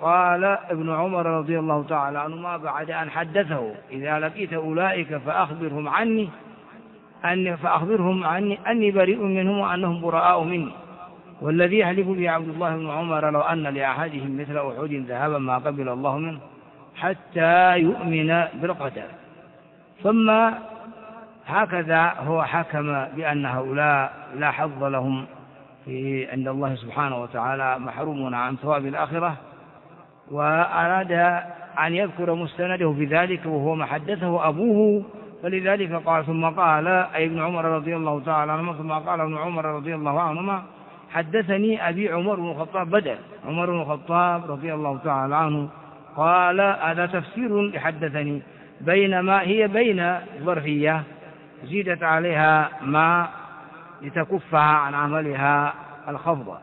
قال ابن عمر رضي الله تعالى عنهما بعد أن حدثه: إذا لقيت أولئك فأخبرهم عني أني بريء منهم وأنهم براء مني، والذي يحلف به عبد الله بن عمر لو أن لأحدهم مثل أحد ذهبا ما قبل الله منه حتى يؤمن بالقدر. ثم هكذا هو حكم بأن هؤلاء لا حظ لهم عند الله سبحانه وتعالى، محرومون عن ثواب الآخرة، وأراد أن يذكر مستنده في ذلك وهو ما حدثه أبوه، فلذلك قال: ثم قال أي ابن عمر رضي الله تعالى عنهما، ثم قال ابن عمر رضي الله عنهما: حدثني أبي عمر بن الخطاب، بدل عمر بن الخطاب رضي الله تعالى عنه قال: هذا تفسير لحدثني، بينما هي بين ظرفية زيدت عليها ما لتكفها عن عملها الخفض.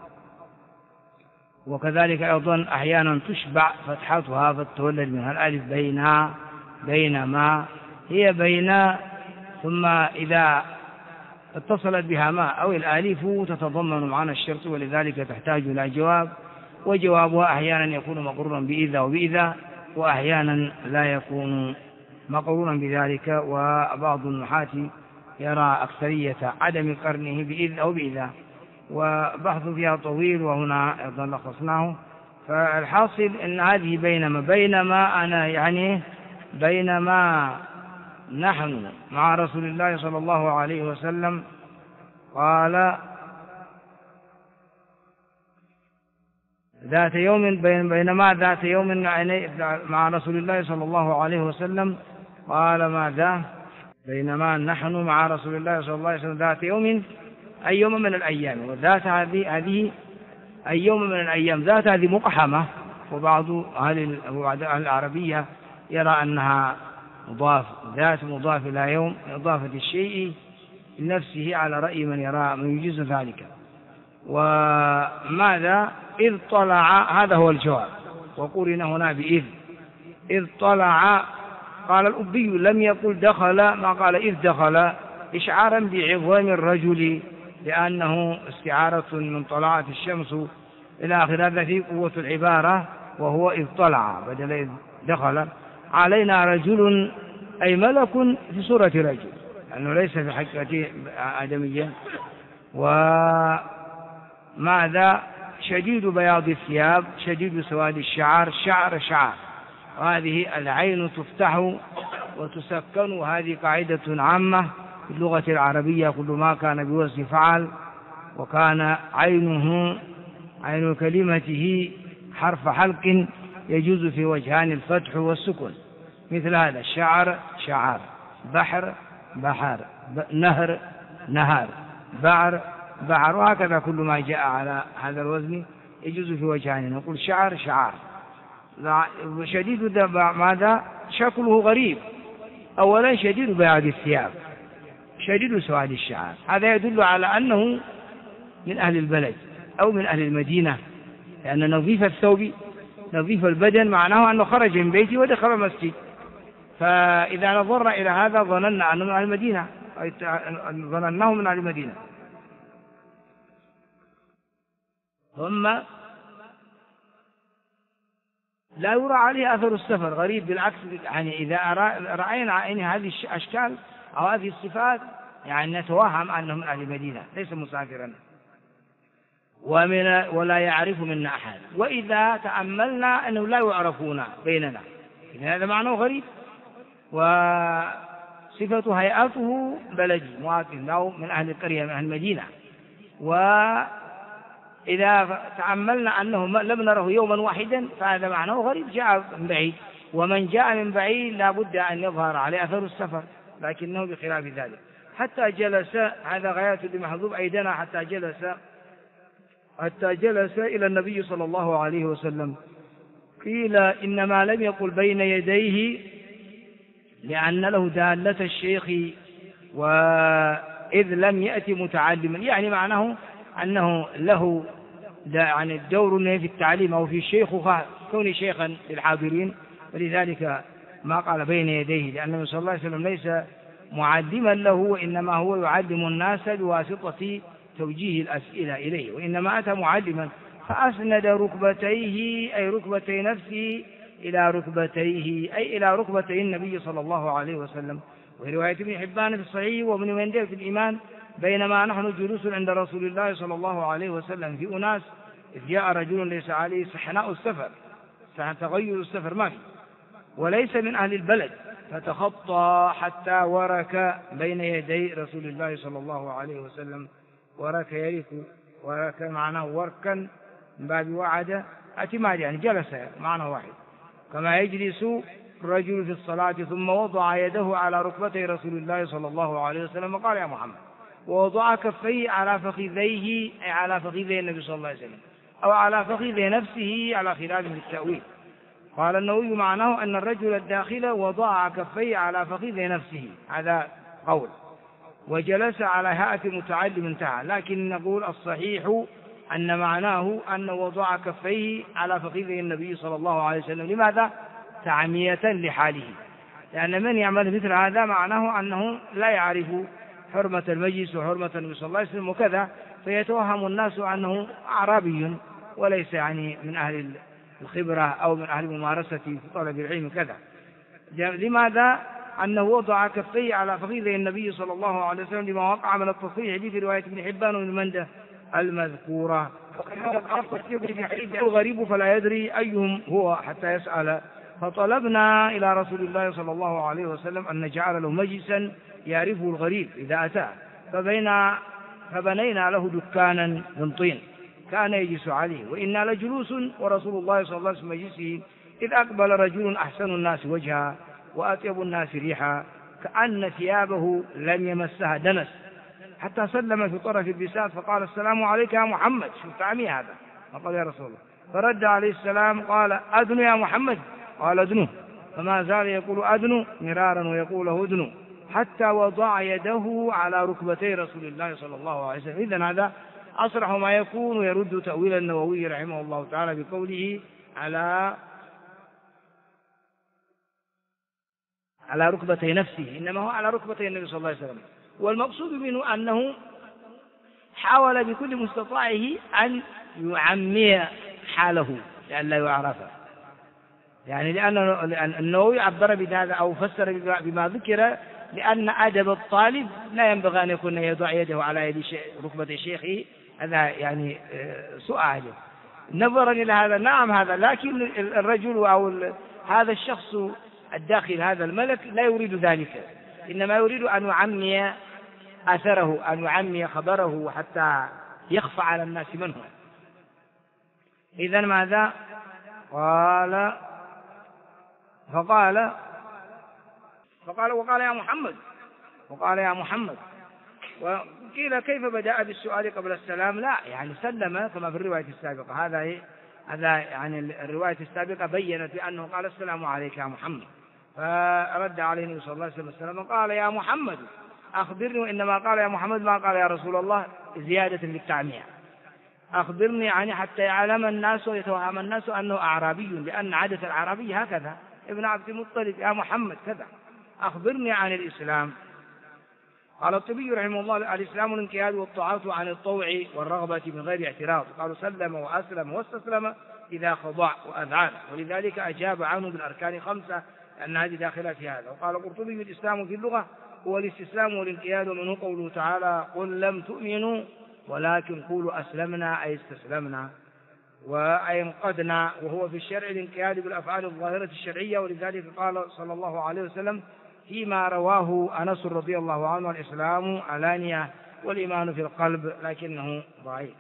وكذلك أيضا أحيانا تشبع فتحتها فتولد منها الألف بينما هي بين، ثم إذا اتصلت بها ما أو الآلف تتضمن معنى الشرط، ولذلك تحتاج إلى جواب، وجوابها أحيانا يكون مقرونا بإذا وبإذا، وأحيانا لا يكون مقرونا بذلك. وبعض النحاة يرى أكثرية عدم قرنه بإذ أو بإذا، وبحث فيها طويل وهنا أيضا لخصناه. فالحاصل أن هذه بينما أنا يعني بينما نحن مع رسول الله صلى الله عليه وسلم، قال: بينما ذات يوم مع رسول الله صلى الله عليه وسلم، قال: ماذا؟ بينما نحن مع رسول الله صلى الله عليه وسلم ذات يوم أي يوم من الأيام، وذات هذه أي يوم من الأيام، ذات هذه مقحمة، وبعض أهل العربية يرى أنها ذات مضاف إلى يوم، إضافة الشيء لنفسه، على رأي من يرى من يجوز ذلك. وماذا؟ إذ طلع، هذا هو الجواب، وقرن هنا بإذ. إذ طلع، قال الأبي: لم يقل دخل، ما قال إذ دخل، إشعارا بعظام الرجل، لأنه استعارة من طلعت الشمس إلى آخر. هذا في قوة العبارة، وهو إذ طلع بدل إذ دخل. علينا رجل أي ملك في صورة رجل، لأنه ليس في حقيقته آدميا. وماذا؟ شديد بياض الثياب، شديد سواد الشعر، شعر. وهذه العين تفتح وتسكن، وهذه قاعدة عامة في اللغة العربية: كل ما كان بوزن فعل وكان عين كلمته حرف حلق يجوز في وجهان الفتح والسكن، مثل هذا: شعر، بحر، نهر، بعر، وهكذا كل ما جاء على هذا الوزن يجوز في وجهان، نقول شعر. شديد ماذا؟ شكله غريب. أولا شديد بياض الثياب، شديد سواد الشعر، هذا يدل على أنه من أهل البلد أو من أهل المدينة، لأن نظيف الثوب نظيف البدن معناه أنه خرج من بيته ودخل المسجد. فإذا نظرنا إلى هذا ظننا أنه من أهل المدينة، ظنناه من أهل المدينة. ثم لا يرى عليه أثر السفر، غريب بالعكس، يعني إذا رأينا هذه الأشكال أو هذه الصفات يعني نتوهم أنه من أهل المدينة، ليس مسافرا، ولا يعرف منا أحد. وإذا تأملنا أنه لا يعرفون بيننا، هذا معناه غريب. وصفة هيئته بلدي مواطن أو من أهل القرية من أهل المدينة. وإذا تأملنا أنه لم نره يوما واحدا فهذا معناه غريب، جاء من بعيد، ومن جاء من بعيد لا بد أن يظهر عليه أثر السفر، لكنه بخلاف ذلك. حتى جلس، هذا غاية بمحذوب أيدنا، حتى جلس إلى النبي صلى الله عليه وسلم. قيل إنما لم يقل بين يديه لأن له دالة الشيخ، وإذ لم يأتي متعلما، يعني معناه أنه له يعني الدور في التعليم أو في الشيخوخة، كون شيخا للحاضرين، ولذلك ما قال بين يديه، لأن النبي صلى الله عليه وسلم ليس معلما له، وإنما هو يعلم الناس بواسطة توجيه الأسئلة إليه، وإنما أتى معلما. فأسند ركبتيه أي ركبتي نفسه إلى ركبتيه أي إلى ركبتي النبي صلى الله عليه وسلم. وفي رواية ابن حبان في الصحيح وابن منديل في الإيمان بينما نحن جلوس عند رسول الله صلى الله عليه وسلم في أناس إذ جاء رجل ليس عليه سحناء السفر، تغير السفر ما في، وليس من أهل البلد، فتخطى حتى ورك بين يدي رسول الله صلى الله عليه وسلم. ورك يرك، ورك معناه وركا من باب وعد اعتماد، يعني جلس معناه واحد، كما يجلس الرجل في الصلاة ثم وضع يده على ركبتي رسول الله صلى الله عليه وسلم وقال يا محمد، ووضع كفيه على فخذيه أي على فخذي النبي صلى الله عليه وسلم أو على فخذي نفسه على خلاف التأويل. قال النووي معناه أن الرجل الداخل وضع كفيه على فخذي نفسه، هذا قول، وجلس على هيئة متعلم انتهى، لكن نقول الصحيح أن معناه أنه وضع كفيه على فخذي النبي صلى الله عليه وسلم. لماذا؟ تعمية لحاله، لأن من يعمل مثل هذا معناه أنه لا يعرف حرمة المجلس وحرمة النبي صلى الله عليه وسلم وكذا، فيتوهم الناس أنه أعرابي وليس يعني من أهل الخبرة أو من أهل الممارسة في طلب العلم كذا. لماذا؟ أنه وضع كفيه على فخذي النبي صلى الله عليه وسلم لما وقع من التصريح به في رواية ابن حبان وابن منده المذكورة. الغريب فلا يدري أيهم هو حتى يسأل، فطلبنا إلى رسول الله صلى الله عليه وسلم أن نجعل له مجلسا يعرفه الغريب إذا أتى، فبنينا له دكانا من طين كان يجلس عليه، وإنا لجلوس ورسول الله صلى الله عليه وسلم مجلسه، إذ أقبل رجل أحسن الناس وجها وأطيب الناس ريحا كأن ثيابه لم يمسها دنس، حتى سلم في طرف البساط فقال السلام عليك يا محمد. شوف تعميه هذا، فقال يا رسول الله، فرد عليه السلام قال أدنو يا محمد، قال أدنو، فما زال يقول أدنو مرارا ويقول أدنو حتى وضع يده على ركبتي رسول الله صلى الله عليه وسلم. إذن هذا أصرح ما يكون، ويرد تأويل النووي رحمه الله تعالى بقوله على ركبتي نفسه، إنما هو على ركبتي النبي صلى الله عليه وسلم. والمقصود منه أنه حاول بكل مستطاعه أن يعمي حاله لأن لا يعرفه، يعني لأن النووي عبر بهذا أو فسر بما ذكر، لأن أدب الطالب لا ينبغي أن يكون يضع يده على يد ركبة شيخه، هذا يعني سوء أدب نظرا إلى هذا. نعم هذا، لكن الرجل أو هذا الشخص الداخل هذا الملك لا يريد ذلك، إنما يريد أن يعمي أثره، أن يعمي خبره حتى يخفى على الناس من هو. إذن ماذا قال؟ وقال يا محمد. وقيل كيف بدأ بالسؤال قبل السلام؟ لا يعني سلم كما في الرواية السابقة. هذا يعني الرواية السابقة بيّنت بأنه قال السلام عليك يا محمد، فرد عليه النبي صلى الله عليه وسلم السلام وقال يا محمد أخبرني، وإنما قال يا محمد ما قال يا رسول الله زيادة للتعمية، أخبرني يعني حتى يعلم الناس ويتوهم الناس أنه أعرابي، لأن عادة الأعرابي هكذا، ابن عبد المطلب يا محمد كذا. أخبرني عن الإسلام. قال الطبي رحمه الله الإسلام الانقياد والطاعة عن الطوع والرغبة من غير اعتراض. قالوا سلم وأسلم واستسلم إذا خضع وأذعان، ولذلك أجاب عنه بالأركان 5 لأن هذه داخلة في هذا. وقال القرطبي الإسلام في اللغة هو الاستسلام والانقياد، ومنه قوله تعالى قل لم تؤمنوا ولكن قولوا أسلمنا أي استسلمنا وأي انقدنا، وهو في الشرع الانقياد بالأفعال الظاهرة الشرعية. ولذلك قال صلى الله عليه وسلم فيما رواه أنس رضي الله عنه الإسلام علانية والإيمان في القلب، لكنه ضعيف.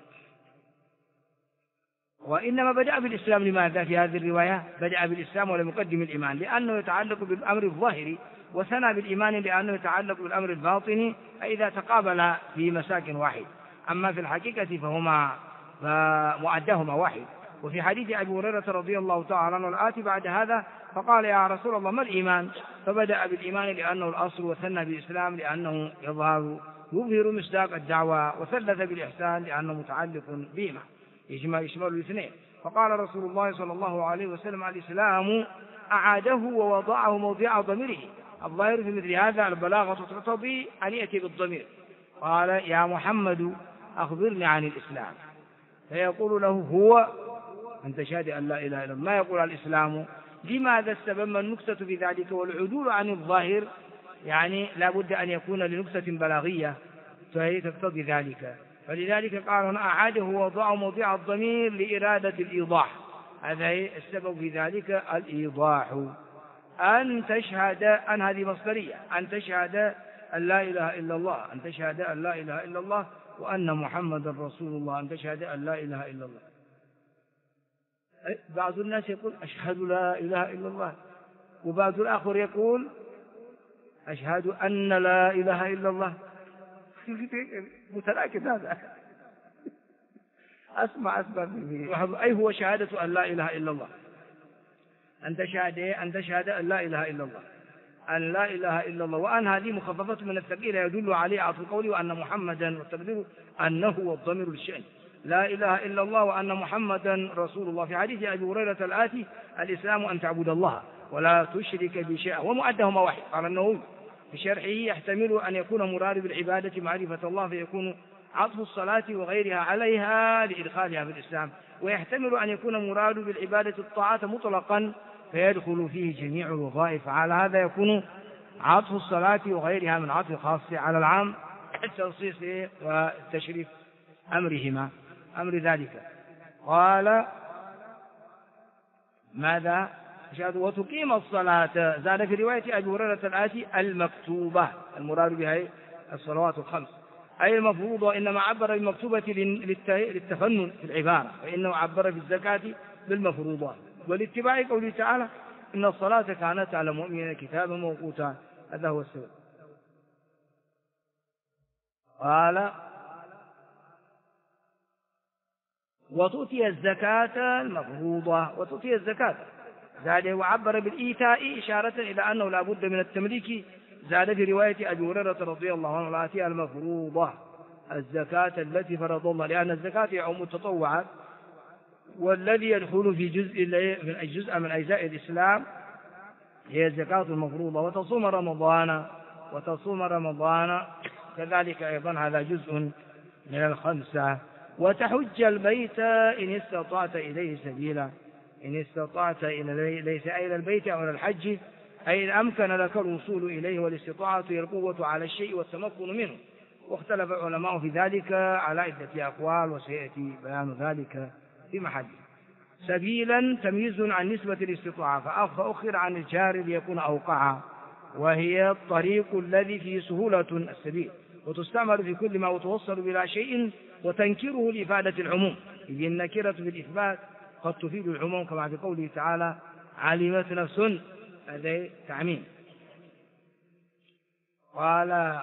وإنما بدأ بالإسلام لماذا في هذه الرواية؟ بدأ بالإسلام ولم يقدم الإيمان لأنه يتعلق بالأمر الظاهري، وثنى بالإيمان لأنه يتعلق بالأمر الباطني فإذا تقابل في مساكن واحد. أما في الحقيقة فهما مؤداهما واحد. وفي حديث أبي هريرة رضي الله تعالى عنه الآتي بعد هذا فقال يا رسول الله ما الإيمان؟ فبدأ بالإيمان لأنه الأصل، وثنى بالإسلام لأنه يظهر مصداق الدعوة، وثلث بالإحسان لأنه متعلق بهما يشمل الاثنين. فقال رسول الله صلى الله عليه وسلم الإسلام أعاده ووضعه موضع ضميره. الظاهر في مثل هذا البلاغة تقتضي أن يأتي بالضمير. قال يا محمد أخبرني عن الإسلام، فيقول له هو أن تشهد أن لا إله إلا الله، ما يقول الإسلام. لماذا السبب؟ ما النكتة في ذلك؟ والعدول عن الظاهر يعني لا بد أن يكون لنكتة بلاغية فهي تقتضي ذلك. فلذلك قال هنا أعاده ووضعه موضع الضمير لإرادة الإيضاح، هذا السبب في ذلك الإيضاح. أن تشهد أن هذه مصدرية، أن تشهد أن لا إله إلا الله، أن تشهد أن لا إله إلا الله وأن محمدا رسول الله، أن تشهد أن لا إله إلا الله. بعض الناس يقول أشهد لا إله إلا الله، وبعض الآخر يقول أشهد أن لا إله إلا الله. متلاكد هذا. أسمع أي هو شهادة أن لا إله إلا الله، أن تشهد أن لا إله إلا الله، أن لا إله إلا الله، وأن هذه مخففة من الثقيلة يدل عليه عطف القول وأن محمدا، والتقدير أنه والضمير للشأن، لا إله إلا الله وأن محمدا رسول الله. في حديث أبي هريرة الآتي الإسلام أن تعبد الله ولا تشرك بشيء، ومؤدهما واحد. قال النووي في شرحه يحتمل أن يكون مراد بالعبادة معرفة الله فيكون عطف الصلاة وغيرها عليها لإدخالها في الإسلام، ويحتمل أن يكون مراد بالعبادة الطاعة مطلقا فيدخل فيه جميع الوظائف، على هذا يكون عطف الصلاة وغيرها من عطف خاص على العام التنصيص والتشريف أمرهما أمر ذلك. قال ماذا؟ وتقيم الصلاة، زاد في رواية أبي هريرة الآتي المكتوبة، المراد بها الصلوات الخمس أي المفروضة، وإنما عبر بالمكتوبة للتفنن في العبارة، وإنه عبر في الزكاة بالمفروضة، والاتباع قوله تعالى إن الصلاة كانت على المؤمنين كتابا موقوتا، هذا هو السبب. قال وتؤتي الزكاة المفروضة، وتؤتي الزكاة زاد وعبر بالإيتاء إشارة إلى أنه لا بد من التمليك. زاد في رواية أبي هريرة رضي الله عنه الآتية المفروضة الزكاة التي فرض الله، لأن الزكاة يعم التطوعات، والذي يدخل في جزء من أجزاء الإسلام هي الزكاة المفروضة. وتصوم رمضان كذلك أيضا هذا جزء من الخمسة. وتحج البيت إن استطعت إليه سبيلا، إن استطعت ليس إلى البيت أو إلى الحج، أي إن أمكن لك الوصول إليه، والاستطاعة هي القوة على الشيء والتمكن منه. واختلف العلماء في ذلك على عدة أقوال وسيأتي بيان ذلك في محله. سبيلا تمييز عن نسبة الاستطاعة فأخر عن الجار ليكون أوقعا، وهي الطريق الذي فيه سهولة السبيل، وتستعمل في كل ما يتوصل بلا شيء، وتنكره لإفادة العموم، إذ النكرة في الإثبات قد تفيد العموم كما في قوله تعالى علمت نفس، هذا تعميم. قال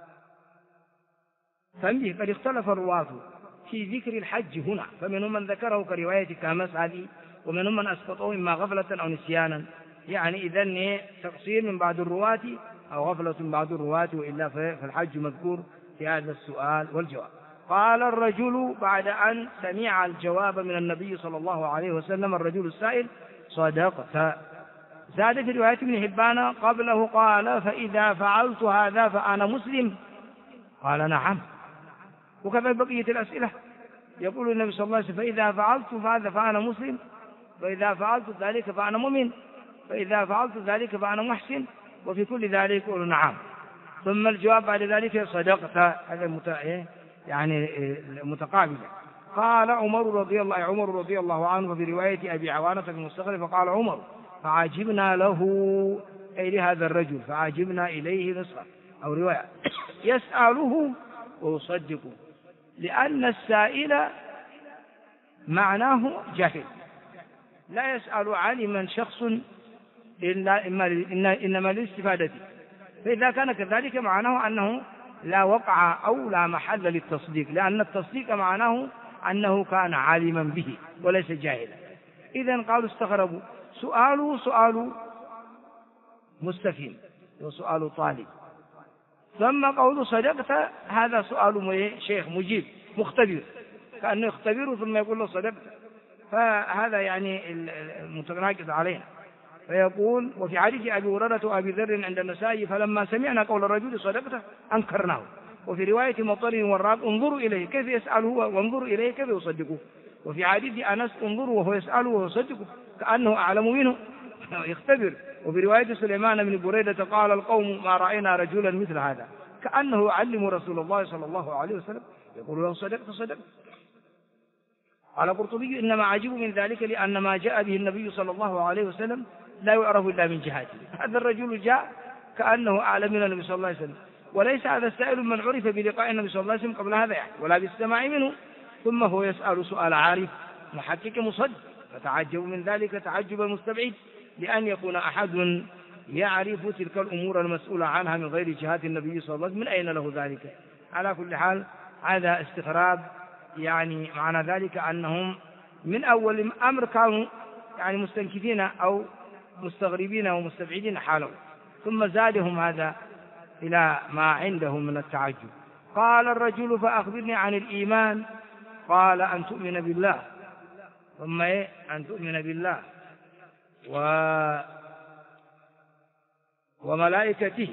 فانبه قد اختلف الرواة في ذكر الحج هنا، فمنهم من ذكره كرواية كمسعد، ومنهم من أسقطه إما غفلة أو نسيانا، يعني إذن تقصير من بعض الرواة أو غفلة من بعض الرواة، وإلا فالحج مذكور في هذا السؤال والجواب. قال الرجل بعد أن سمع الجواب من النبي صلى الله عليه وسلم الرجل السائل صدقت. زاد في رواية ابن حبان قبله قال فإذا فعلت هذا فأنا مسلم، قال نعم. وكذا بقية الأسئلة يقول النبي صلى الله عليه وسلم فإذا فعلت هذا فأنا مسلم، فإذا فعلت ذلك فأنا مؤمن، فإذا فعلت ذلك فأنا محسن، وفي كل ذلك يقول نعم. ثم الجواب بعد ذلك صدقت، هذا يعني متقابلة. قال عمر رضي الله عنه في رواية أبي عوانة في المستخرج فقال عمر فعجبنا له، أي لهذا الرجل، فعجبنا إليه نصرا أو رواية يسأله ويصدقه، لأن السائل معناه جاهل، لا يسأل عالما شخص إنما للاستفادة، فإذا كان كذلك معناه أنه لا وقع أو لا محل للتصديق، لأن التصديق معناه أنه كان عالما به وليس جاهلا. إذن قالوا استغربوا، سؤال مستفهم وسؤال طالب، ثم قول صدقت هذا سؤال شيخ مجيب مختبر، كأنه يختبره ثم يقول له صدقت، فهذا يعني المتناقض علينا. فيقول وفي حديث أبي هريرة وأبي ذر عند النسائي فلما سمعنا قول الرجل صدقت أنكرناه، وفي رواية مطر وراب انظروا إليه كيف يسأله وانظروا إليه كيف يصدقه. وفي حديث أنس انظروا وهو يسأله وهو يصدقه كأنه أعلم منه يختبر. وفي رواية سليمان بن بريدة قال القوم ما رأينا رجلا مثل هذا كأنه يعلم رسول الله صلى الله عليه وسلم يقول له صدقت صدقت. قال القرطبي إنما عجب من ذلك لأن ما جاء به النبي صلى الله عليه وسلم لا يعرف إلا من جهاته. هذا الرجل جاء كأنه أعلم من النبي صلى الله عليه وسلم، وليس هذا السائل من عرف بلقاء النبي صلى الله عليه وسلم قبل هذا يعني ولا بالسماع منه، ثم هو يسأل سؤال عارف محقق مصدق، فتعجب من ذلك تعجب المستبعد لأن يكون أحد يعرف تلك الأمور المسؤولة عنها من غير جهات النبي صلى الله عليه وسلم، من أين له ذلك؟ على كل حال هذا استغراب، يعني معنى ذلك أنهم من أول الأمر كانوا يعني مستنكفين أو مستغربين ومستبعدين حالهم، ثم زادهم هذا إلى ما عندهم من التعجب. قال الرجل فأخبرني عن الإيمان، قال أن تؤمن بالله، ثم أن تؤمن بالله وملائكته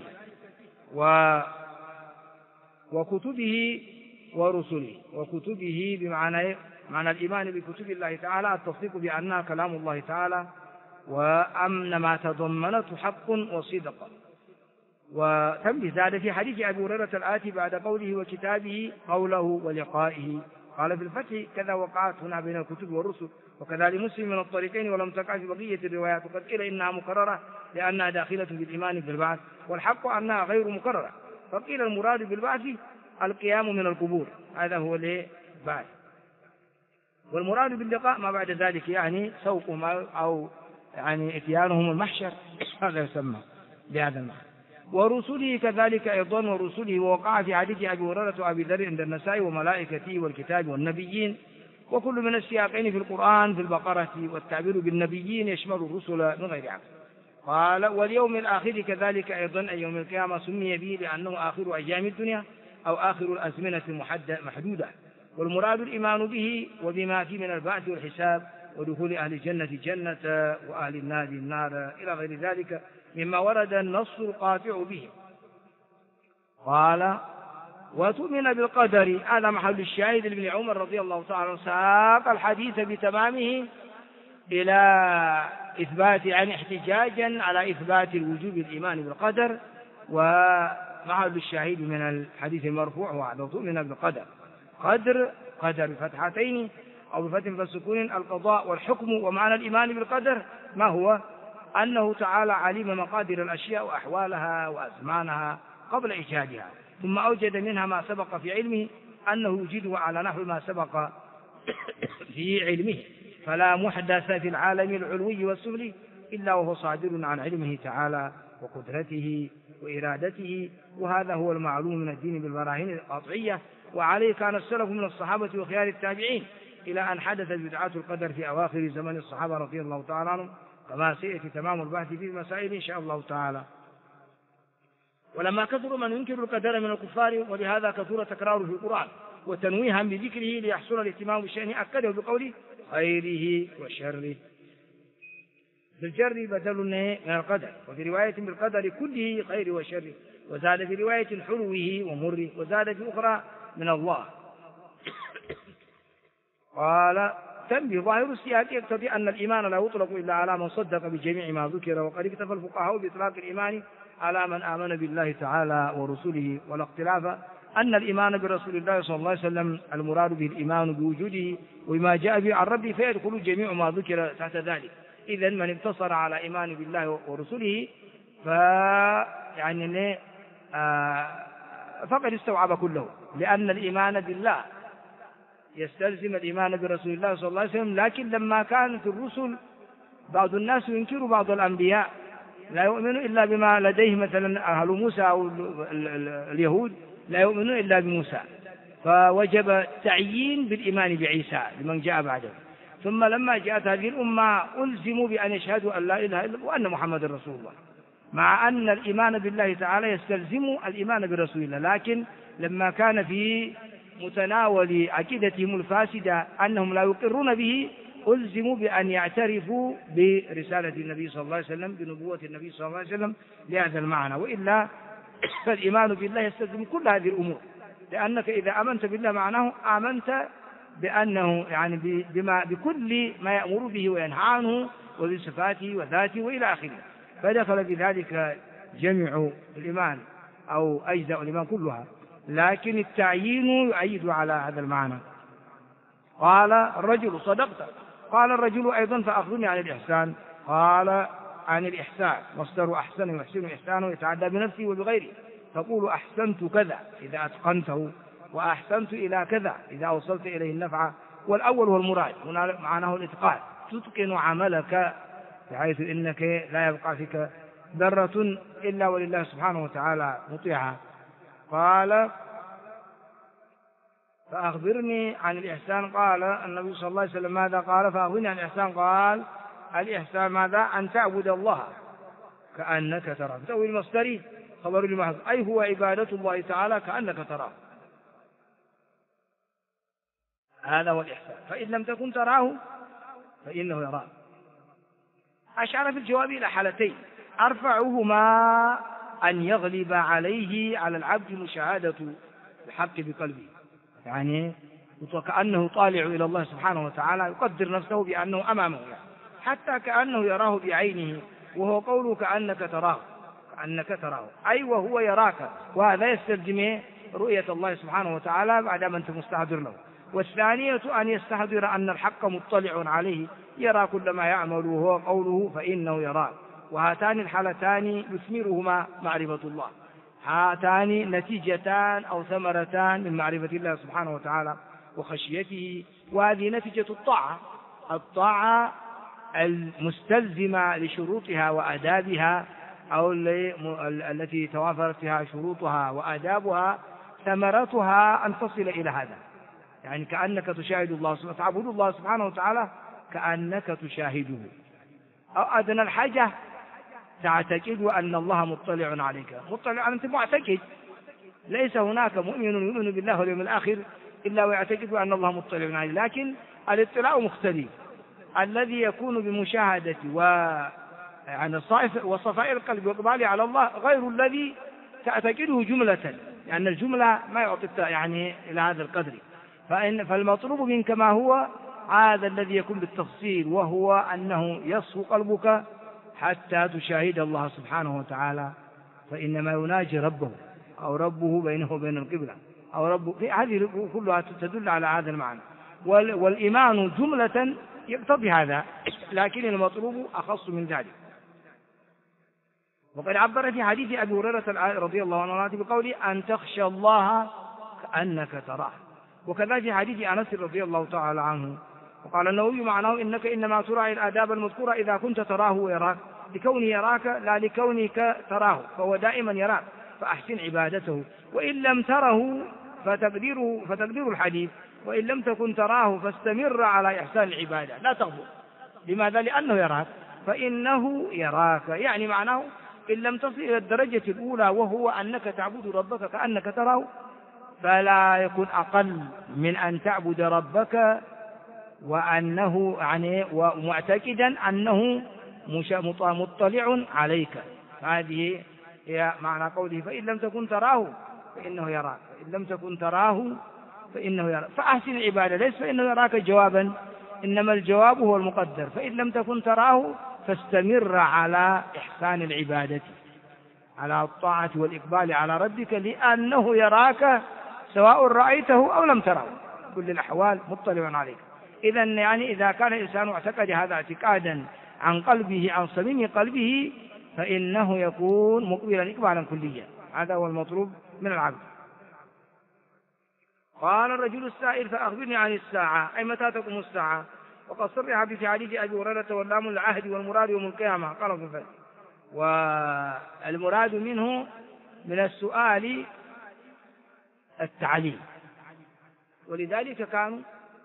وكتبه ورسله. وكتبه بمعنى معنى الإيمان بكتب الله تعالى التصديق بأنها كلام الله تعالى وأن ما تضمنته حق وصدق. وتنبه زاد في حديث أبي هريرة الآتي بعد قوله وكتابه قوله ولقائه، قال في الفتح كذا وقعت هنا بين الكتب والرسل، وكذا لمسلم من الطريقين ولم تقع في بقية الروايات، وقد قيل إنها مكررة لأنها داخلة بالإيمان بالبعث، والحق أنها غير مكررة، فقيل المراد بالبعث القيام من القبور، هذا هو البعث، والمراد باللقاء ما بعد ذلك يعني سوقهم أو يعني اتيانهم المحشر هذا يسمى بهذا المعنى. ورسله كذلك أيضا، ورسله ووقع في حديث أبي هريرة وأبي ذر عند النسائي وملائكته والكتاب والنبيين، وكل من السياقين في القرآن في البقرة، والتعبير بالنبيين يشمل الرسل من غير عقل. قال واليوم الآخر كذلك أيضا أي يوم القيامة سمي به لأنه آخر أيام الدنيا أو آخر الأزمنة محدودة، والمراد الإيمان به وبما فيه من البعث والحساب ودخول أهل الجنة جنة وأهل النار النار إلى غير ذلك مما ورد النص القاطع به. قال وتؤمن بالقدر، هذا محل الشاهد لابن عمر رضي الله تعالى عنه، ساق الحديث بتمامه إلى إثبات يعني احتجاجا على إثبات الوجوب الإيمان بالقدر، ومحل الشاهد من الحديث المرفوع وعلى تؤمن بالقدر. قدر بفتحتين أو بفتح فالسكون القضاء والحكم. ومعنى الإيمان بالقدر ما هو؟ أنه تعالى علم مقادير الأشياء وأحوالها وأزمانها قبل إيجادها، ثم أوجد منها ما سبق في علمه أنه يوجده على نحو ما سبق في علمه، فلا محدث في العالم العلوي والسفلي إلا وهو صادر عن علمه تعالى وقدرته وإرادته، وهذا هو المعلوم من الدين بالبراهين القطعية، وعليه كان السلف من الصحابة وخيار التابعين إلى أن حدثت بدعات القدر في أواخر زمن الصحابة رضي الله تعالى عنهم، كما سيأتي تمام البحث في المسائل إن شاء الله تعالى. ولما كثر من ينكر القدر من الكفار ولهذا كثر تكراره في القرآن وتنويها بذكره ليحصل الاهتمام بشأنه أكده بقوله خيره وشره، بالجر بدل من القدر، وفي رواية بالقدر كله خير وشر، وزاد في رواية حلوه ومره، وزاد في أخرى من الله. قال تنبيه ظاهر السياق يقتضي أن الإيمان لا يطلق إلا على من صدق بجميع ما ذكر، وقد اكتفى الفقهاء بإطلاق الإيمان على من آمن بالله تعالى ورسله، ولا اختلاف أن الإيمان برسول الله صلى الله عليه وسلم المراد به الإيمان بوجوده وما جاء به عن ربه، فيدخل جميع ما ذكر تحت ذلك. إذن من اقتصر على إيمان بالله ورسله يعني فقد استوعب كله، لأن الإيمان بالله يستلزم الإيمان برسول الله صلى الله عليه وسلم. لكن لما كانت الرسل بعض الناس ينكر بعض الأنبياء لا يؤمن إلا بما لديه، مثلا أهل موسى أو اليهود لا يؤمنون إلا بموسى، فوجب التعيين بالإيمان بعيسى لمن جاء بعده. ثم لما جاءت هذه الأمة ألزموا بأن يشهدوا أن لا إله إلا الله وأن محمد رسول الله، مع أن الإيمان بالله تعالى يستلزم الإيمان برسول الله، لكن لما كان في متناول عقيدتهم الفاسدة أنهم لا يقرون به ألزموا بأن يعترفوا برسالة النبي صلى الله عليه وسلم بنبوة النبي صلى الله عليه وسلم لهذا المعنى، وإلا فالإيمان بالله يستلزم كل هذه الأمور، لأنك إذا آمنت بالله معناه آمنت بأنه يعني بكل ما يأمر به وينهى عنه وبصفاته وذاته وإلى آخره، فدخل بذلك جميع الإيمان أو أجزاء الإيمان كلها، لكن التعيين يؤيد على هذا المعنى. قال الرجل صدقت. قال الرجل أيضا فأخبرني عن الإحسان. قال عن الإحسان مصدر أحسن يحسن إحسانه يتعدى بنفسه وبغيره، تقول أحسنت كذا إذا أتقنته، وأحسنت إلى كذا إذا أوصلت إليه النفع، والأول هو المراد هنا معناه الإتقان، تتقن عملك بحيث إنك لا يبقى فيك ذرة إلا ولله سبحانه وتعالى مطيعها. قال فأخبرني عن الإحسان. قال النبي صلى الله عليه وسلم ماذا قال؟ فأخبرني عن الإحسان. قال الإحسان ماذا؟ أن تعبد الله كأنك تراه، تأويل المصدري خبر المحض، أي هو عبادة الله تعالى كأنك تراه، هذا هو الإحسان. فإن لم تكن تراه فإنه يراك. أشار في الجواب إلى حالتين، أرفعهما أن يغلب عليه على العبد مشاهدة الحق بقلبه، يعني كأنه طالع إلى الله سبحانه وتعالى، يقدر نفسه بأنه أمامه يعني، حتى كأنه يراه بعينه، وهو قوله كأنك تراه، كأنك تراه أي وهو يراك، وهذا يستلزم رؤية الله سبحانه وتعالى بعدما أنت مستحضر له. والثانية أن يستحضر أن الحق مطلع عليه، يرى كل ما يعمل، وهو قوله فإنه يراك. وهاتان الحالتان يثمرهما معرفة الله، هاتان نتيجتان أو ثمرتان من معرفة الله سبحانه وتعالى وخشيته، وهذه نتيجة الطاعة المستلزمة لشروطها وآدابها، أو التي توافرت فيها شروطها وآدابها، ثمرتها أن تصل إلى هذا، يعني كأنك تشاهد الله سبحانه، تعبد الله سبحانه وتعالى كأنك تشاهده، أو أدنى الحاجة تعتقد أن الله مطلع عليك، مطلع أنت معتقد، ليس هناك مؤمن يؤمن بالله واليوم الآخر إلا ويعتقد أن الله مطلع عليه، لكن الاطلاع مختلف، الذي يكون بمشاهدة يعني وصفاء القلب وإقبال على الله غير الذي تعتقده جملة، لأن يعني الجملة ما يعطي يعني إلى هذا القدر. فالمطلوب منك ما هو هذا الذي يكون بالتفصيل، وهو أنه يصفو قلبك حتى تشاهد الله سبحانه وتعالى، فإنما يناجي ربه، أو ربه بينه وبين القبلة، أو ربه، هذه كلها تدل على هذا المعنى. والإيمان جملة يقتضي هذا، لكن المطلوب أخص من ذلك. وقد عبر في حديث أبي هريرة رضي الله عنه بقوله أن تخشى الله كأنك تراه، وكذا في حديث أنس رضي الله تعالى عنه. وقال النووي معناه إنك إنما تراعي الآداب المذكورة إذا كنت تراه ويراك، لكونه يراك لا لكونك تراه، فهو دائما يراك، فأحسن عبادته، وإن لم تره فتقدير الحديث وإن لم تكن تراه فاستمر على إحسان العبادة لا تغفر. لماذا؟ لأنه يراك، فإنه يراك، يعني معناه إن لم تصل إلى الدرجة الأولى وهو أنك تعبد ربك كأنك تراه، فلا يكون أقل من أن تعبد ربك وأنه يعني ومعتقدا أنه مطلع عليك. هذه هي معنى قوله فإن لم تكن تراه فإنه يراك، فإن لم تكن تراه فإنه يراك، فأحسن العبادة، ليس فإنه يراك جوابا، إنما الجواب هو المقدر، فإن لم تكن تراه فاستمر على إحسان العبادة، على الطاعة والإقبال على ربك، لأنه يراك سواء رأيته أو لم تره، كل الأحوال مطلع عليك. إذن يعني إذا كان الإنسان اعتقد هذا اعتقادا عن قلبه، عن صميم قلبه، فإنه يكون مقبلا إقبالا كليا، هذا هو المطلوب من العبد. قال الرجل السائل فأخبرني عن الساعة، أي متى تقوم الساعة؟ وقد صرح في حديث أبي هريرة واللام العهد والمراد يوم القيامة، قال ابن فهد، والمراد منه من السؤال التعليم، ولذلك كانوا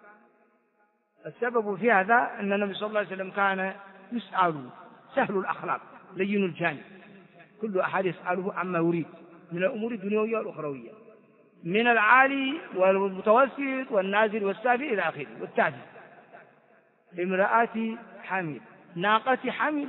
السبب في هذا أن النبي صلى الله عليه وسلم كان يسأل سهل الأخلاق لين الجانب، كل أحد يسأله عما يريد من الأمور الدنيوية والأخروية، من العالي والمتوسط والنازل والسافل إلى آخره والتعديل. امرأة حامل، ناقة حامل،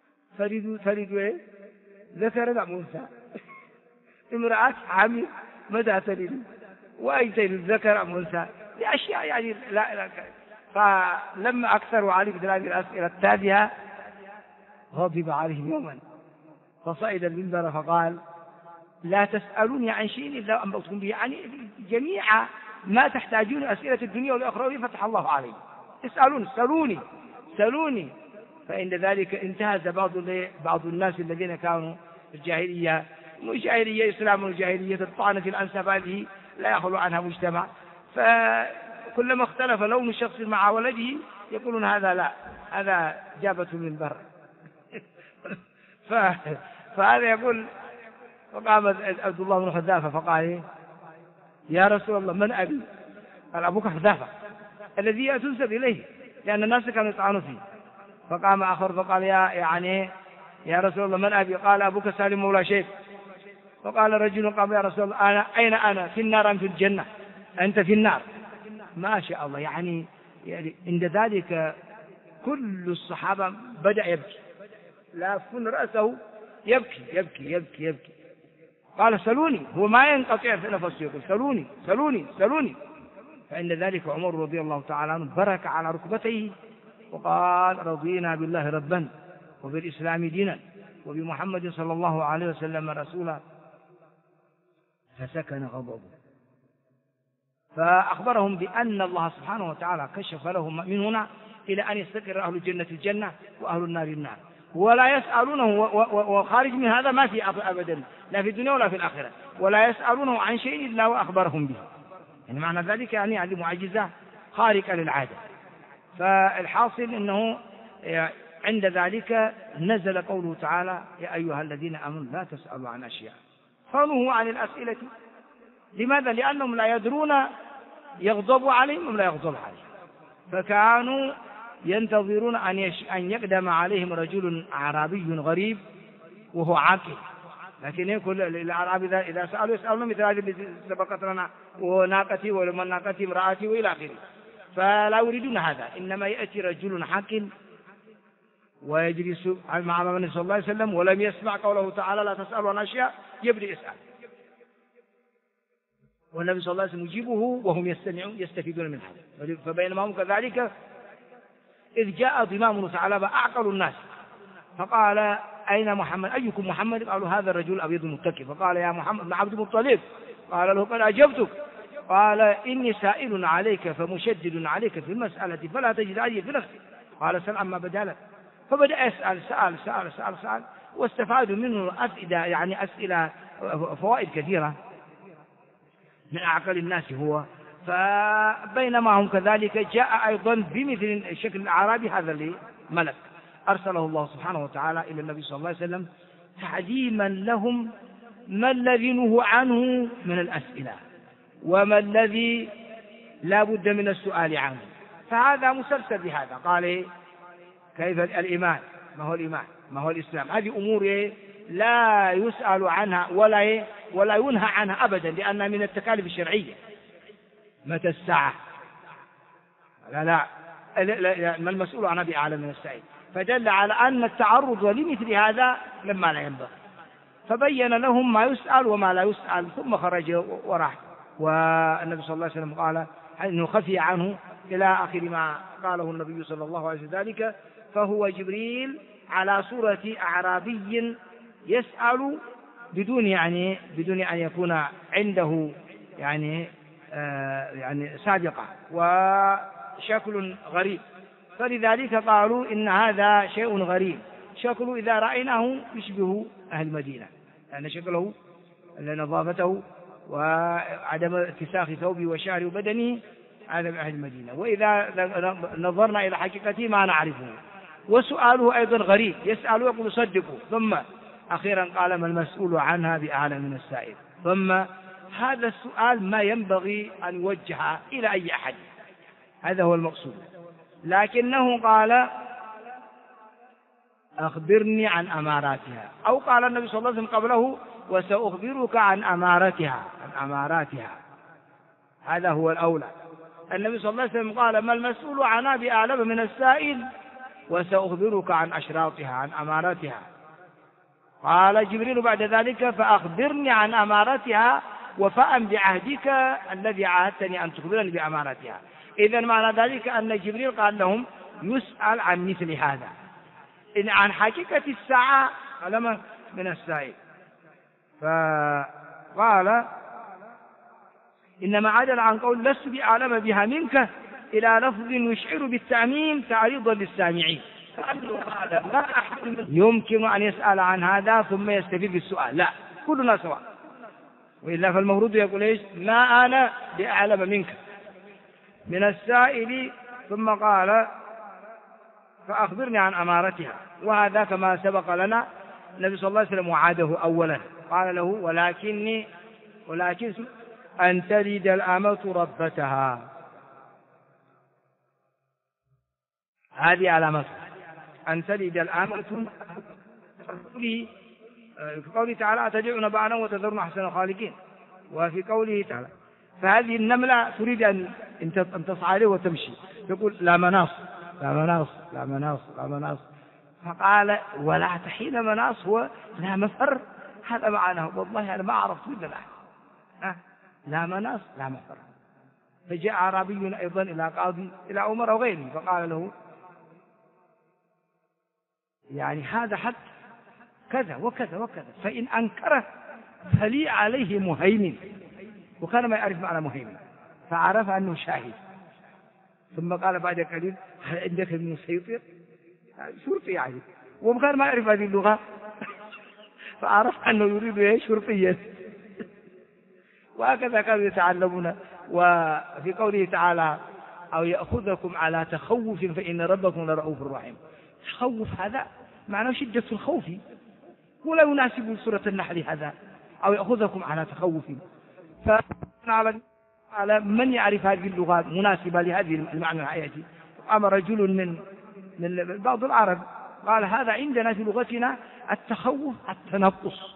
فرد ذكر أم أنثى، امرأة حامل متى تلد وأي تلد ذكر أم أنثى لأشياء يعني لا. فلما أكثروا عليه بهذه الأسئلة التافهة غضب عليهم يوما فصعد المنبر فقال لا تسألوني عن شيء إلا أنبأتكم به، يعني جميع ما تحتاجون أسئلة الدنيا والآخرة فتح الله عليه. سألوني. فإن ذلك انتهز بعض الناس الذين كانوا في الجاهلية، جاهلية إسلام والجاهلية الطعنة في الأنساب هذه لا يخلو عنها مجتمع، فكلما اختلف لون الشخص مع ولده يقولون هذا لا، هذا جابة من بر. فهذا يقول. فقام عبد الله بن حذافة فقال يا رسول الله من أبي؟ قال أبوك حذافة الذي تنسب إليه، لأن الناس كانوا يطعنوا فيه. فقام آخر فقال يا رسول الله من أبي؟ قال أبوك سالم مولى شيخ. فقال رجل قام يا رسول الله أين أنا في النار أم في الجنة؟ أنت في النار. ما شاء الله، يعني عند ذلك كل الصحابة بدأ يبكي، لافن رأسه يبكي. قال سلوني، هو ما ينقطع في نفسه يقول سلوني. فعند ذلك عمر رضي الله تعالى عنه برك على ركبتيه وقال رضينا بالله ربا وبالإسلام دينا وبمحمد صلى الله عليه وسلم رسولا، فسكن غضبه. فأخبرهم بأن الله سبحانه وتعالى كشف لهم من هنا إلى أن يستقر أهل الجنة الجنة وأهل النار النار، ولا يسألونه، وخارج من هذا ما في أبدا، لا في الدنيا ولا في الآخرة، ولا يسألونه عن شيء إلا وأخبرهم به. يعني معنى ذلك يعني هذه معجزة خارقة للعادة. فالحاصل أنه عند ذلك نزل قوله تعالى يا أيها الذين آمنوا لا تسألوا عن أشياء فنهوا عن الأسئلة. لماذا؟ لأنهم لا يدرون يغضب عليهم أم لا يغضب عليهم، فكانوا ينتظرون أن يقدم عليهم رجل أعرابي غريب وهو عاقل. لكن يقول الأعرابي إذا سألوا يسألون مثل هذه التي سبقت لنا وناقتي ولمن ناقتي امرأتي وإلى آخره، فلا يريدون هذا. إنما يأتي رجل عاقل ويجلس مع النبي صلى الله عليه وسلم ولم يسمع قوله تعالى لا تسألوا عن أشياء يبدأ يسأل، والنبي صلى الله عليه وسلم يجيبه وهم يستفيدون من هذا. فبينما هم كذلك إذ جاء ضمام بن ثعلبة أعقل الناس فقال أين محمد؟ أيكم محمد؟ قالوا هذا الرجل الأبيض المتكئ. فقال يا محمد بن عبد المطلب. قال له قد أجبتك. قال إني سائل عليك فمشدد عليك في المسألة فلا تجد علي في نفسك. قال سل عما بدا لك. فبدأ يسأل سأل واستفادوا منه أسئلة فوائد كثيرة من أعقل الناس هو. فبينما هم كذلك جاء أيضا بمثل الشكل الأعرابي هذا اللي ملك أرسله الله سبحانه وتعالى إلى النبي صلى الله عليه وسلم تعليما لهم ما الذي نهوا عنه من الأسئلة وما الذي لا بد من السؤال عنه. فهذا مسلسل بهذا. قال كيف الإيمان؟ ما هو الإيمان؟ ما هو الإسلام؟ هذه أمور لا يسأل عنها ولا ينهى عنها أبدا، لأنها من التكاليف الشرعية. متى الساعة؟ لا ما المسؤول عنها بأعلم من السائل. فدل على أن التعرض لمثل هذا لما لا ينبغي، فبين لهم ما يسأل وما لا يسأل، ثم خرج وراح. والنبي صلى الله عليه وسلم قال أنه خفي عنه إلى آخر ما قاله النبي صلى الله عليه وسلم ذلك. فهو جبريل على صورة أعرابي يسأل بدون أن يكون عنده يعني سابقة وشكل غريب. فلذلك قالوا إن هذا شيء غريب، شكله إذا رأيناه يشبه أهل المدينة، لأن شكله نظافته وعدم اتساخ ثوبه وشعره وبدنه هذا من أهل المدينة، وإذا نظرنا إلى حقيقته ما نعرفه. وسؤاله أيضا غريب، يسأل ويقول صدقوا، ثم أخيرا قال ما المسؤول عنها بأعلم من السائل. ثم هذا السؤال ما ينبغي أن يوجه إلى أي أحد، هذا هو المقصود. لكنه قال أخبرني عن أماراتها، أو قال النبي صلى الله عليه وسلم قبله وسأخبرك عن أماراتها. هذا هو الأولى. النبي صلى الله عليه وسلم قال ما المسؤول عنها بأعلم من السائل وسأخبرك عن أشراطها عن أماراتها. قال جبريل بعد ذلك فأخبرني عن أماراتها وفاء بعهدك الذي عاهدتني أن تخبرني بأمانتها. إذن معنى ذلك أن جبريل قال لهم يسأل عن مثل هذا، إن عن حقيقة الساعة علم من السائل. فقال إنما عدل عن قول لست بأعلم بها منك إلى لفظ يشعر بالتعميم تعريضا للسامعين، لا أحد يمكن أن يسأل عن هذا ثم يستفيد بالسؤال، لا، كلنا سواء. وإلا فالمفروض يقول إيش؟ ما أنا بأعلم منك من السائل، ثم قال فأخبرني عن أمارتها. وهذا كما سبق لنا النبي صلى الله عليه وسلم وعاده أولا، قال له ولكن أن تلد الأمة ربتها، هذه علامتها، أن تلد الأمة. في قوله تعالى أتدعون بعلا وتذرون أحسن الخالقين، وفي قوله تعالى فهذه النملة تريد أن تصعد عليه وتمشي، تقول لا مناص لا مناص لا مناص لا مناص، فقال ولا تحين مناص هو لا مفر، هذا معناه والله أنا ما عرفت إلا الآن، لا مناص لا مفر. فجاء أعرابي أيضا إلى قاضي إلى عمر أو غيره فقال له يعني هذا حد كذا وكذا وكذا، فإن أنكره فلي عليه مهيمن، وكان ما يعرف معنى مهيمن، فعرف أنه شاهد. ثم قال بعد قليل هل عندك من مسيطر؟ شرطي يعني، وكان ما يعرف هذه اللغة فعرف أنه يريد شرطيا. وهكذا كانوا يتعلمون. وفي قوله تعالى أو يأخذكم على تخوف فإن ربكم لرؤوف رحيم، تخوف هذا معناه شدة الخوف، ولا يناسب سورة النحل هذا أو يأخذكم على تخوف. على من يعرف هذه اللغات مناسبة لهذه المعنى الحياتي. أما رجل من بعض العرب قال هذا عندنا في لغتنا التخوف التنقص،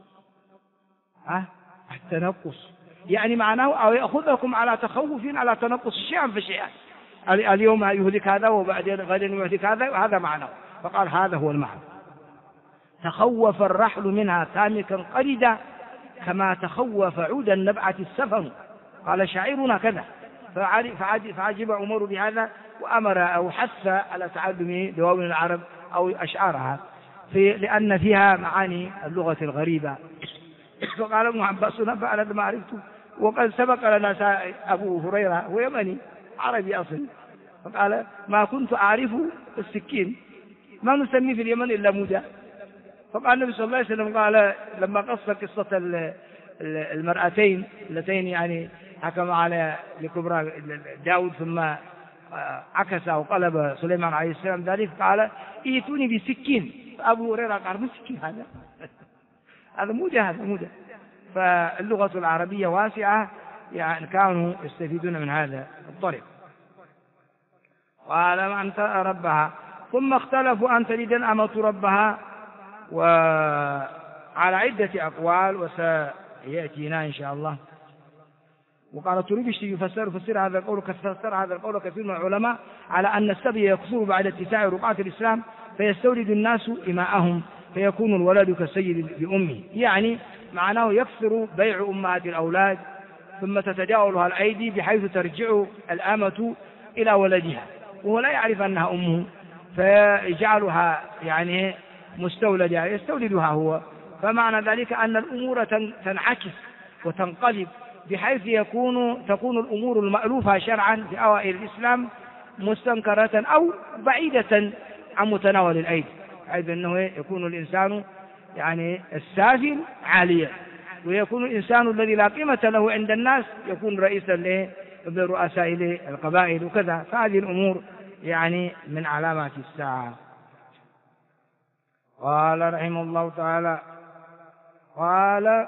التنقص يعني معناه أو يأخذكم على تخوف على تنقص شيئا فشيئا، اليوم يهلك هذا وبعدين غدا يهلك هذا، وهذا معناه. فقال هذا هو المعنى. تخوف الرحل منها تامكا قردا كما تخوف عود النبعة السفن، قال شاعرنا كذا. فعجب عمر بهذا وأمر أو حث على تعلم دواوين العرب أو أشعارها لأن فيها معاني اللغة الغريبة. فقال ابن عباس نبأ على ما عرفته، وقد سبق لنا أبو هريرة هو يمني عربي أصل، فقال ما كنت أعرف السكين، ما نسميه في اليمن إلا موجة. فقال النبي صلى الله عليه وسلم قال لما قص قصة المرأتين اللتين يعني حكم على لكبرى داود ثم عكس أو قلب سليمان عليه السلام ذلك، قال ائتوني بسكين. أبو هريرة قال ما السكين هذا؟ هذا موجة، هذا موجة. فاللغة العربية واسعة، يعني كانوا يستفيدون من هذا الطريق. قال من ربها ثم اختلفوا أن تلد الأمة ربها، وعلى عدة أقوال وسيأتينا إن شاء الله. وقال الترمذي يفسر هذا القول كثير من العلماء على أن السبي يكثر بعد اتساع رقعة الإسلام فيستورد الناس إماءهم فيكون الولد كالسيد بأمه، يعني معناه يكثر بيع أمهات الأولاد ثم تتجاوزها الأيدي بحيث ترجع الأمة إلى ولدها وهو لا يعرف أنها أمه، فيجعلها يعني مستولدة يستولدها هو. فمعنى ذلك أن الأمور تنعكس وتنقلب بحيث تكون الأمور المألوفة شرعا في أوائل الإسلام مستنكرة أو بعيدة عن متناول الأيدي، حيث أنه يكون الإنسان يعني السافل عاليا، ويكون الإنسان الذي لا قيمة له عند الناس يكون رئيسا لرؤساء القبائل وكذا. فهذه الأمور يعني من علامات الساعة. قال رحمه الله تعالى قال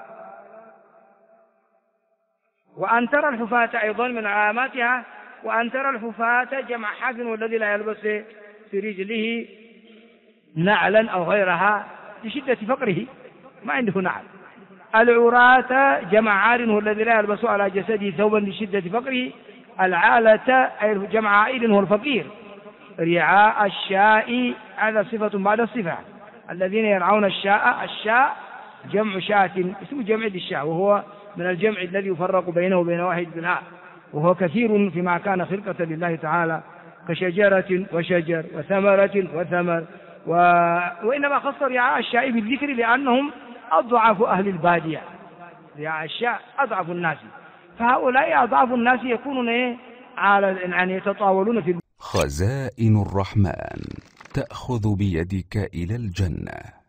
وأن ترى الحفاة أيضا من علاماتها، وأن ترى الحفاة جمع حاف والذي لا يلبس في رجله نعلا أو غيرها لشدة فقره ما عنده نعل. العراة جمع عار هو الذي لا يلبس على جسده ثوبا لشدة فقره. العالة أي جمع عائل هو الفقير. رعاء الشاء هذا صفة بعد الصفة، الذين يرعون الشاء جمع شاة اسمه جمع الشاء وهو من الجمع الذي يفرق بينه وبين واحد منها، وهو كثير فيما كان خلقة لله تعالى كشجرة وشجر وثمرة وثمر، وإنما خص رعاء الشاء بالذكر لأنهم أضعف أهل البادية، رعاء الشاء أضعف الناس، فهؤلاء أضعف الناس يكونون يعني يتطاولون في خزائن الرحمن تأخذ بيدك إلى الجنة.